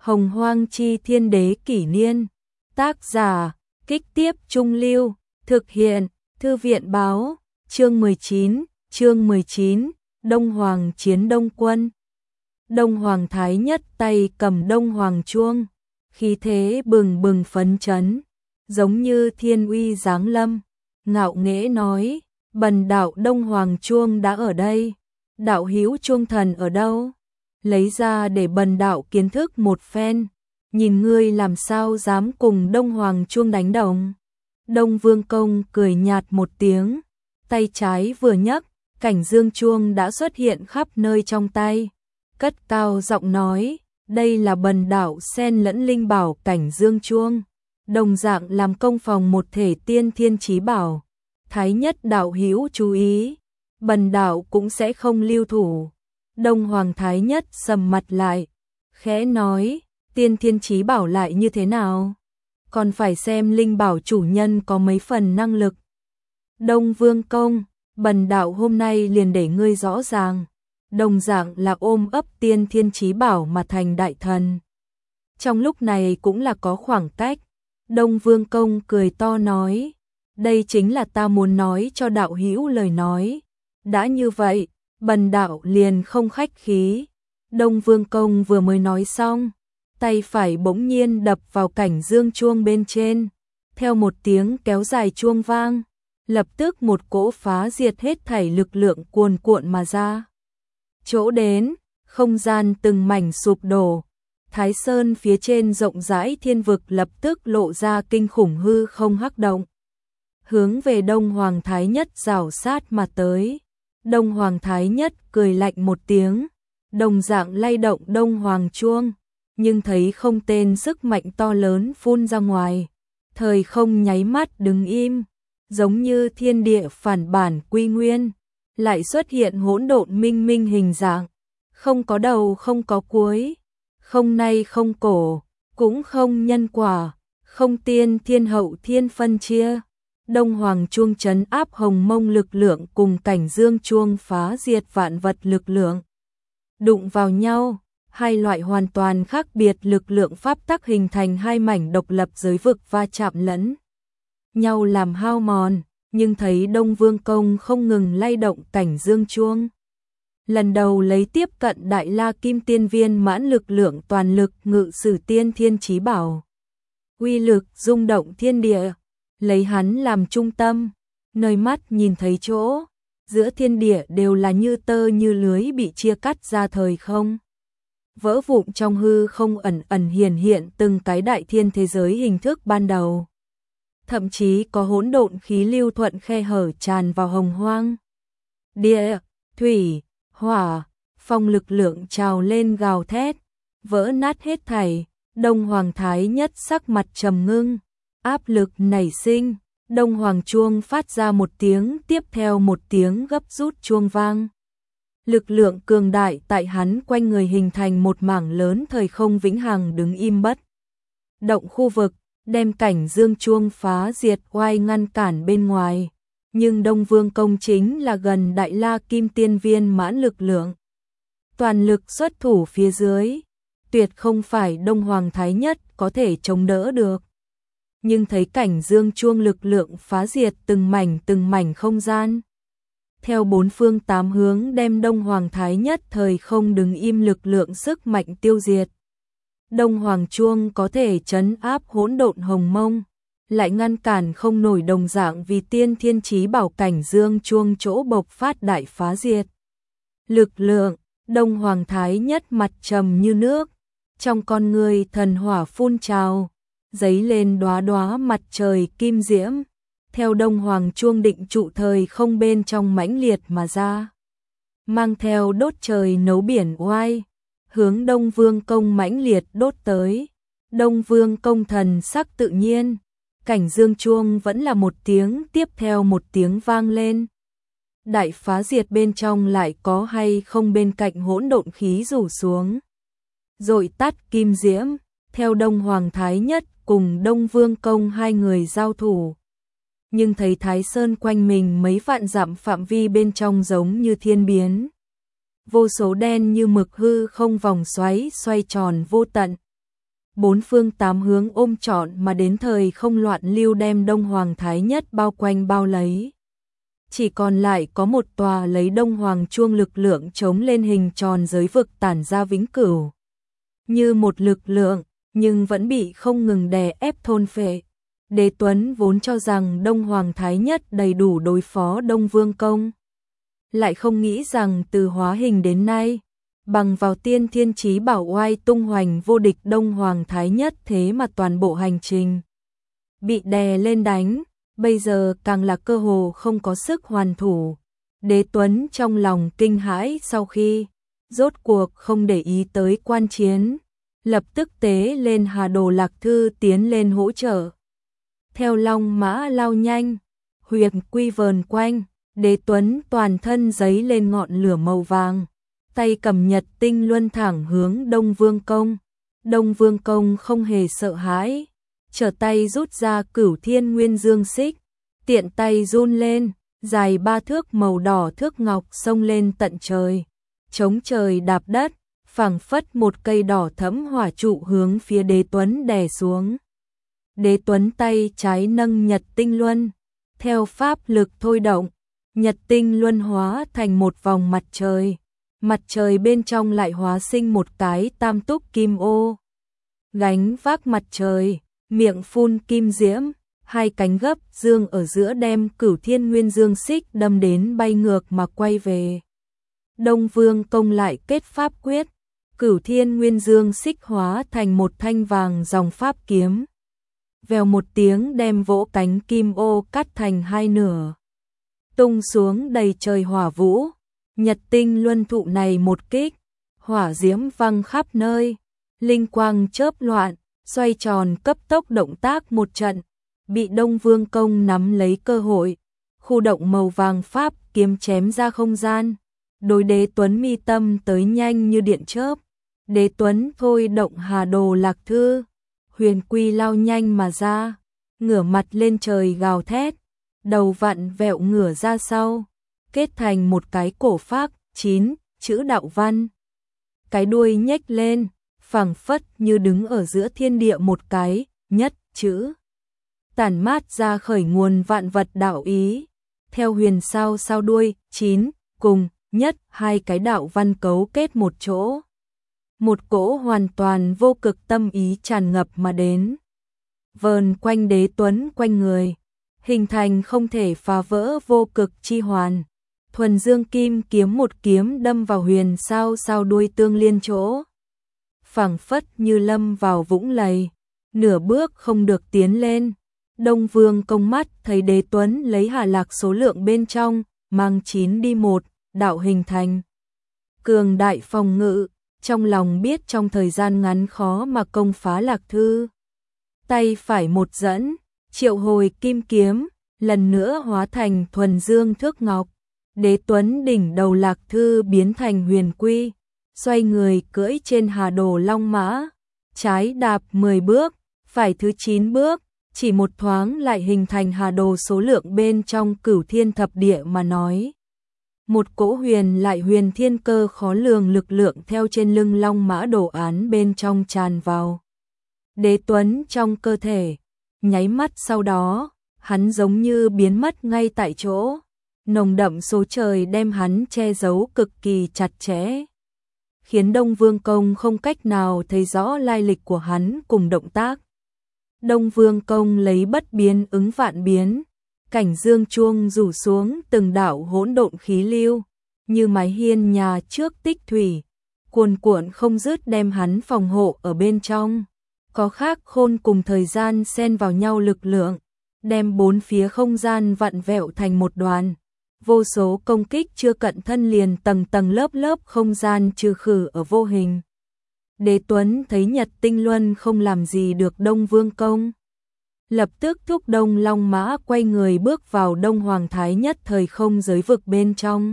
Hồng Hoang Chi Thiên Đế Kỷ Niên. Tác giả, Kích Tiếp Trung Lưu. Thực hiện, Thư viện Báo. Chương 19, Đông Hoàng chiến Đông Quân. Đông Hoàng Thái Nhất tay cầm Đông Hoàng chuông, khí thế bừng bừng phấn chấn, giống như thiên uy giáng lâm, ngạo nghễ nói: "Bần đạo Đông Hoàng chuông đã ở đây, đạo hữu chuông thần ở đâu? Lấy ra để bần đạo kiến thức một phen, nhìn ngươi làm sao dám cùng Đông Hoàng chuông đánh đồng." Đông Vương Công cười nhạt một tiếng, tay trái vừa nhấc, cảnh dương chuông đã xuất hiện khắp nơi trong tay, cất cao giọng nói: "Đây là bần đạo xen lẫn linh bảo cảnh dương chuông, đồng dạng làm công phòng một thể tiên thiên chí bảo. Thái Nhất đạo hữu chú ý, bần đạo cũng sẽ không lưu thủ." Đông Hoàng Thái Nhất sầm mặt lại, khẽ nói: "Tiên thiên chí bảo lại như thế nào? Còn phải xem linh bảo chủ nhân có mấy phần năng lực." Đông Vương Công: "Bần đạo hôm nay liền để ngươi rõ ràng, đồng dạng là ôm ấp tiên thiên chí bảo mà thành đại thần. Trong lúc này cũng là có khoảng cách." Đông Vương Công cười to nói: "Đây chính là ta muốn nói cho đạo hữu lời nói. Đã như vậy, bần đạo liền không khách khí." Đông Vương Công vừa mới nói xong, tay phải bỗng nhiên đập vào cảnh dương chuông bên trên, theo một tiếng kéo dài chuông vang, lập tức một cỗ phá diệt hết thảy lực lượng cuồn cuộn mà ra. Chỗ đến, không gian từng mảnh sụp đổ, Thái Sơn phía trên rộng rãi thiên vực lập tức lộ ra kinh khủng hư không hắc động, hướng về Đông Hoàng Thái Nhất rảo sát mà tới. Đông Hoàng Thái Nhất cười lạnh một tiếng, đồng dạng lay động Đông Hoàng chuông, nhưng thấy không tên sức mạnh to lớn phun ra ngoài, thời không nháy mắt đứng im, giống như thiên địa phản bản quy nguyên, lại xuất hiện hỗn độn minh minh hình dạng, không có đầu không có cuối, không nay không cổ, cũng không nhân quả, không tiên thiên hậu thiên phân chia. Đông Hoàng chuông trấn áp hồng mông lực lượng cùng cảnh dương chuông phá diệt vạn vật lực lượng, đụng vào nhau, hai loại hoàn toàn khác biệt lực lượng pháp tắc hình thành hai mảnh độc lập giới vực va chạm lẫn nhau làm hao mòn, nhưng thấy Đông Vương Công không ngừng lay động cảnh dương chuông. Lần đầu lấy tiếp cận Đại La Kim Tiên Viên mãn lực lượng toàn lực ngự sử tiên thiên chí bảo, uy lực rung động thiên địa, lấy hắn làm trung tâm, nơi mắt nhìn thấy chỗ, giữa thiên địa đều là như tơ như lưới bị chia cắt ra thời không. Vỡ vụn trong hư không ẩn ẩn hiển hiện từng cái đại thiên thế giới hình thức ban đầu. Thậm chí có hỗn độn khí lưu thuận khe hở tràn vào hồng hoang. Địa, thủy, hỏa, phong lực lượng trào lên gào thét, vỡ nát hết thảy. Đông Hoàng Thái Nhất sắc mặt trầm ngưng, áp lực nảy sinh, Đông Hoàng chuông phát ra một tiếng tiếp theo một tiếng gấp rút chuông vang. Lực lượng cường đại tại hắn quanh người hình thành một mảng lớn thời không vĩnh hằng đứng im bất động khu vực, đem cảnh dương chuông phá diệt oai ngăn cản bên ngoài. Nhưng Đông Vương Công chính là gần Đại La Kim Tiên Viên mãn lực lượng, toàn lực xuất thủ phía dưới, tuyệt không phải Đông Hoàng Thái Nhất có thể chống đỡ được. Nhưng thấy cảnh dương chuông lực lượng phá diệt từng mảnh không gian, theo bốn phương tám hướng đem Đông Hoàng Thái Nhất thời không đứng im lực lượng sức mạnh tiêu diệt. Đông Hoàng chuông có thể trấn áp hỗn độn hồng mông, lại ngăn cản không nổi đồng dạng vì tiên thiên chí bảo cảnh dương chuông chỗ bộc phát đại phá diệt. Lực lượng, Đông Hoàng Thái Nhất mặt trầm như nước, trong con người thần hỏa phun trào, giấy lên đóa đóa mặt trời kim diễm, theo Đông Hoàng chuông định trụ thời không bên trong mãnh liệt mà ra, mang theo đốt trời nấu biển oai, hướng Đông Vương Công mãnh liệt đốt tới. Đông Vương Công thần sắc tự nhiên, cảnh dương chuông vẫn là một tiếng tiếp theo một tiếng vang lên. Đại phá diệt bên trong lại có hay không bên cạnh hỗn độn khí rủ xuống, rồi tắt kim diễm, theo Đông Hoàng Thái Nhất cùng Đông Vương Công hai người giao thủ. Nhưng thấy Thái Sơn quanh mình mấy vạn dặm phạm vi bên trong giống như thiên biến, vô số đen như mực hư không vòng xoáy xoay tròn vô tận, bốn phương tám hướng ôm trọn mà đến thời không loạn lưu đem Đông Hoàng Thái Nhất bao quanh bao lấy. Chỉ còn lại có một tòa lấy Đông Hoàng chuông lực lượng chống lên hình tròn giới vực tản ra vĩnh cửu. Như một lực lượng, nhưng vẫn bị không ngừng đè ép thôn phệ. Đế Tuấn vốn cho rằng Đông Hoàng Thái Nhất đầy đủ đối phó Đông Vương Công. Lại không nghĩ rằng từ hóa hình đến nay, bằng vào tiên thiên chí bảo oai tung hoành vô địch Đông Hoàng Thái Nhất thế mà toàn bộ hành trình bị đè lên đánh, bây giờ càng là cơ hồ không có sức hoàn thủ. Đế Tuấn trong lòng kinh hãi sau khi rốt cuộc không để ý tới quan chiến, lập tức tế lên Hà Đồ Lạc Thư tiến lên hỗ trợ. Theo long mã lao nhanh, huyền quy vờn quanh, Đế Tuấn toàn thân giấy lên ngọn lửa màu vàng, tay cầm nhật tinh luân thẳng hướng Đông Vương Công. Đông Vương Công không hề sợ hãi, trở tay rút ra Cửu Thiên Nguyên Dương Xích, tiện tay run lên, dài 3 thước màu đỏ thước ngọc xông lên tận trời, chống trời đạp đất, phảng phất một cây đỏ thẫm hỏa trụ hướng phía Đế Tuấn đè xuống. Đế Tuấn tay trái nâng nhật tinh luân, theo pháp lực thôi động, nhật tinh luân hóa thành một vòng mặt trời bên trong lại hóa sinh một cái tam túc kim ô. Gánh vác mặt trời, miệng phun kim diễm, hai cánh gấp dương ở giữa đem Cửu Thiên Nguyên Dương Xích đâm đến bay ngược mà quay về. Đông Vương Công lại kết pháp quyết, Cửu Thiên Nguyên Dương Xích hóa thành một thanh vàng dòng pháp kiếm. Vèo một tiếng đem vỗ cánh kim ô cắt thành hai nửa, tung xuống đầy trời hỏa vũ. Nhật tinh luân thụ này một kích, hỏa diễm văng khắp nơi, linh quang chớp loạn, xoay tròn cấp tốc động tác một trận, bị Đông Vương Công nắm lấy cơ hội, khu động màu vàng pháp kiếm chém ra không gian, đối Đế Tuấn mi tâm tới nhanh như điện chớp. Đế Tuấn thôi động Hà Đồ Lạc Thư, huyền quy lao nhanh mà ra, ngửa mặt lên trời gào thét, đầu vặn vẹo ngửa ra sau, kết thành một cái cổ phác 9 chữ đạo văn. Cái đuôi nhếch lên, phảng phất như đứng ở giữa thiên địa một cái nhất chữ, tản mát ra khởi nguồn vạn vật đạo ý. Theo huyền sao sao đuôi 9 cùng nhất hai cái đạo văn cấu kết một chỗ, một cỗ hoàn toàn vô cực tâm ý tràn ngập mà đến, vờn quanh Đế Tuấn quanh người, hình thành không thể phá vỡ vô cực chi hoàn. Thuần dương kim kiếm một kiếm đâm vào huyền sao sao đuôi tương liên chỗ, phảng phất như lâm vào vũng lầy, nửa bước không được tiến lên. Đông Vương Công mắt thấy Đế Tuấn lấy Hà Lạc số lượng bên trong, mang 9 đi 1, đạo hình thành cường đại phòng ngự, trong lòng biết trong thời gian ngắn khó mà công phá Lạc Thư. Tay phải một dẫn, triệu hồi kim kiếm, lần nữa hóa thành thuần dương thước ngọc. Đế Tuấn đỉnh đầu Lạc Thư biến thành huyền quy, xoay người cưỡi trên Hà Đồ Long Mã, trái đạp 10 bước, phải thứ 9 bước, chỉ một thoáng lại hình thành Hà Đồ số lượng bên trong Cửu Thiên Thập Địa mà nói. Một cỗ huyền lại huyền thiên cơ khó lường lực lượng theo trên lưng Long Mã đồ án bên trong tràn vào Đế Tuấn trong cơ thể, nháy mắt sau đó, hắn giống như biến mất ngay tại chỗ. Nồng đậm số trời đem hắn che giấu cực kỳ chặt chẽ, khiến Đông Vương Công không cách nào thấy rõ lai lịch của hắn cùng động tác. Đông Vương Công lấy bất biến ứng vạn biến, cảnh dương chuông rủ xuống từng đạo hỗn độn khí lưu, như mái hiên nhà trước tích thủy, cuồn cuộn không dứt đem hắn phòng hộ ở bên trong. Có khác khôn cùng thời gian xen vào nhau lực lượng, đem bốn phía không gian vặn vẹo thành một đoàn. Vô số công kích chưa cận thân liền tầng tầng lớp lớp không gian trừ khử ở vô hình. Đế Tuấn thấy Nhật Tinh Luân không làm gì được Đông Vương Công, lập tức thúc Đông Long Mã quay người bước vào Đông Hoàng Thái Nhất thời không giới vực bên trong,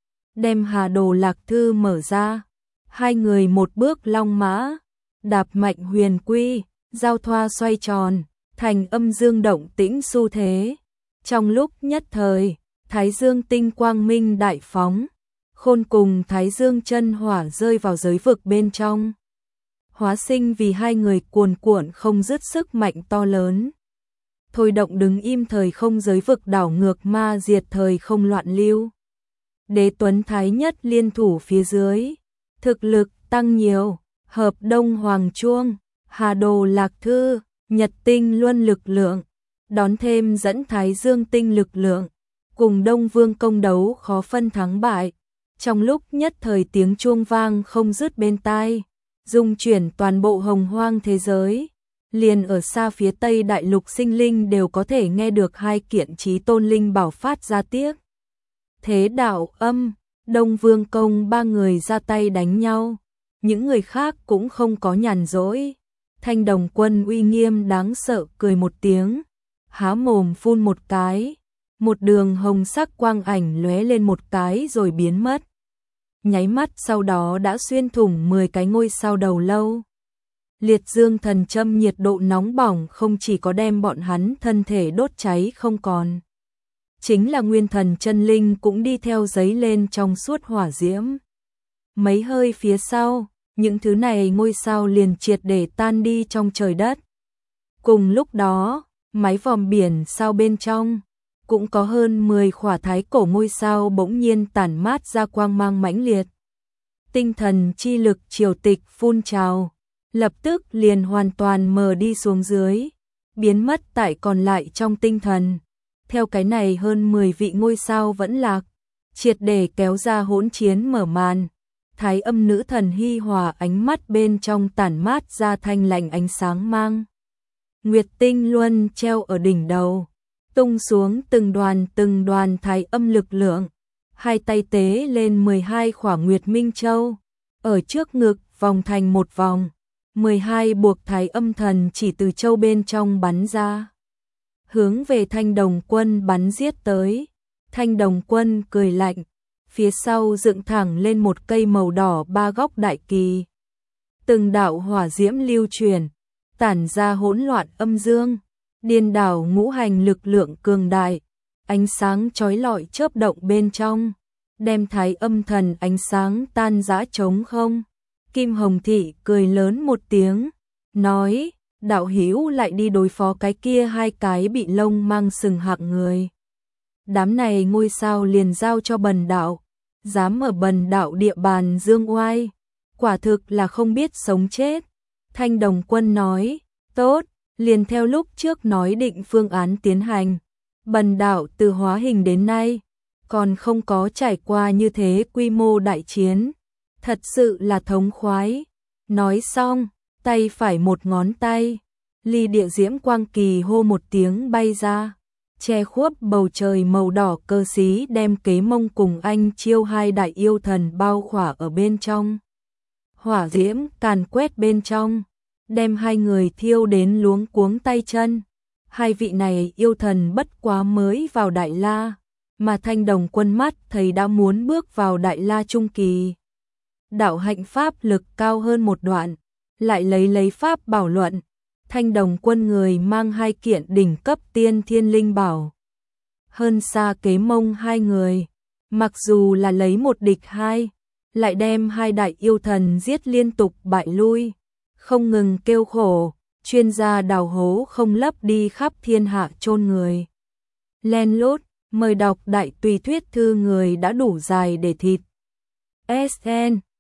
đem Hà Đồ Lạc Thư mở ra. Hai người một bước Long Mã, đạp mạnh huyền quy, giao thoa xoay tròn, thành âm dương động tĩnh xu thế. Trong lúc nhất thời, Thái Dương tinh quang minh đại phóng, khôn cùng Thái Dương chân hỏa rơi vào giới vực bên trong. hóa sinh vì hai người cuồn cuộn không dứt sức mạnh to lớn. Thôi động đứng im thời không giới vực đảo ngược ma diệt thời không loạn lưu. Đế Tuấn Thái Nhất liên thủ phía dưới, thực lực tăng nhiều, hợp Đông Hoàng Chuông, Hà Đồ Lạc Thư, Nhật Tinh Luân lực lượng, đón thêm dẫn Thái Dương Tinh lực lượng, cùng Đông Vương công đấu khó phân thắng bại. Trong lúc nhất thời tiếng chuông vang không dứt bên tai, dung chuyển toàn bộ hồng hoang thế giới. Liền ở xa phía Tây Đại Lục sinh linh đều có thể nghe được hai kiện chí tôn linh bảo phát ra tiếc. Thế đạo âm, Đông Vương công ba người ra tay đánh nhau, những người khác cũng không có nhàn rỗi. Thanh Đồng Quân uy nghiêm đáng sợ cười một tiếng, há mồm phun một cái, một đường hồng sắc quang ảnh lóe lên một cái rồi biến mất. Nháy mắt sau đó đã xuyên thủng 10 cái ngôi sao đầu lâu. Liệt dương thần châm nhiệt độ nóng bỏng không chỉ có đem bọn hắn thân thể đốt cháy không còn. Chính là nguyên thần chân linh cũng đi theo giấy lên trong suốt hỏa diễm. Mấy hơi phía sau, những thứ này ngôi sao liền triệt để tan đi trong trời đất. Cùng lúc đó, máy vòm biển sao bên trong, cũng có hơn 10 khỏa thái cổ ngôi sao bỗng nhiên tản mát ra quang mang mãnh liệt. Tinh thần chi lực triều tịch phun trào, lập tức liền hoàn toàn mờ đi xuống dưới, biến mất tại còn lại trong tinh thần. Theo cái này hơn 10 vị ngôi sao vẫn lạc, triệt để kéo ra hỗn chiến mở màn. Thái âm nữ thần hi hòa ánh mắt bên trong tản mát ra thanh lạnh ánh sáng mang. Nguyệt tinh luân treo ở đỉnh đầu, tung xuống từng đoàn thái âm lực lượng. Hai tay tế lên 12 khỏa Nguyệt Minh Châu, ở trước ngực vòng thành một vòng. 12 buộc thái âm thần chỉ từ châu bên trong bắn ra, hướng về Thanh Đồng Quân bắn giết tới. Thanh Đồng Quân cười lạnh, phía sau dựng thẳng lên một cây màu đỏ ba góc đại kỳ. Từng đạo hỏa diễm lưu truyền, tản ra hỗn loạn âm dương, điên đảo ngũ hành lực lượng cường đại, ánh sáng chói lọi chớp động bên trong, đem thái âm thần ánh sáng tan rã trống không. Kim Hồng Thị cười lớn một tiếng, nói, đạo hữu lại đi đối phó cái kia hai cái bị lông mang sừng hạng người. Đám này ngôi sao liền giao cho bần đạo, dám ở bần đạo địa bàn dương oai, quả thực là không biết sống chết. Thanh Đồng Quân nói, tốt, liền theo lúc trước nói định phương án tiến hành. Bần đạo từ hóa hình đến nay, còn không có trải qua như thế quy mô đại chiến. Thật sự là thống khoái. Nói xong, tay phải một ngón tay, ly địa diễm quang kỳ hô một tiếng bay ra, che khuất bầu trời màu đỏ cơ xí đem Kế Mông cùng Anh Chiêu hai đại yêu thần bao khỏa ở bên trong. Hỏa diễm càn quét bên trong, đem hai người thiêu đến luống cuống tay chân. Hai vị này yêu thần bất quá mới vào Đại La, mà Thanh Đồng Quân mắt thấy đã muốn bước vào Đại La trung kỳ. Đạo hạnh pháp lực cao hơn một đoạn, lại lấy pháp bảo luận, Thanh Đồng Quân người mang hai kiện đỉnh cấp tiên thiên linh bảo. Hơn xa Kế Mông hai người, mặc dù là lấy một địch hai, lại đem hai đại yêu thần giết liên tục bại lui, không ngừng kêu khổ, chuyên gia đào hố không lấp đi khắp thiên hạ chôn người. Len lút, mời đọc đại tùy thuyết thư người đã đủ dài để thịt. SN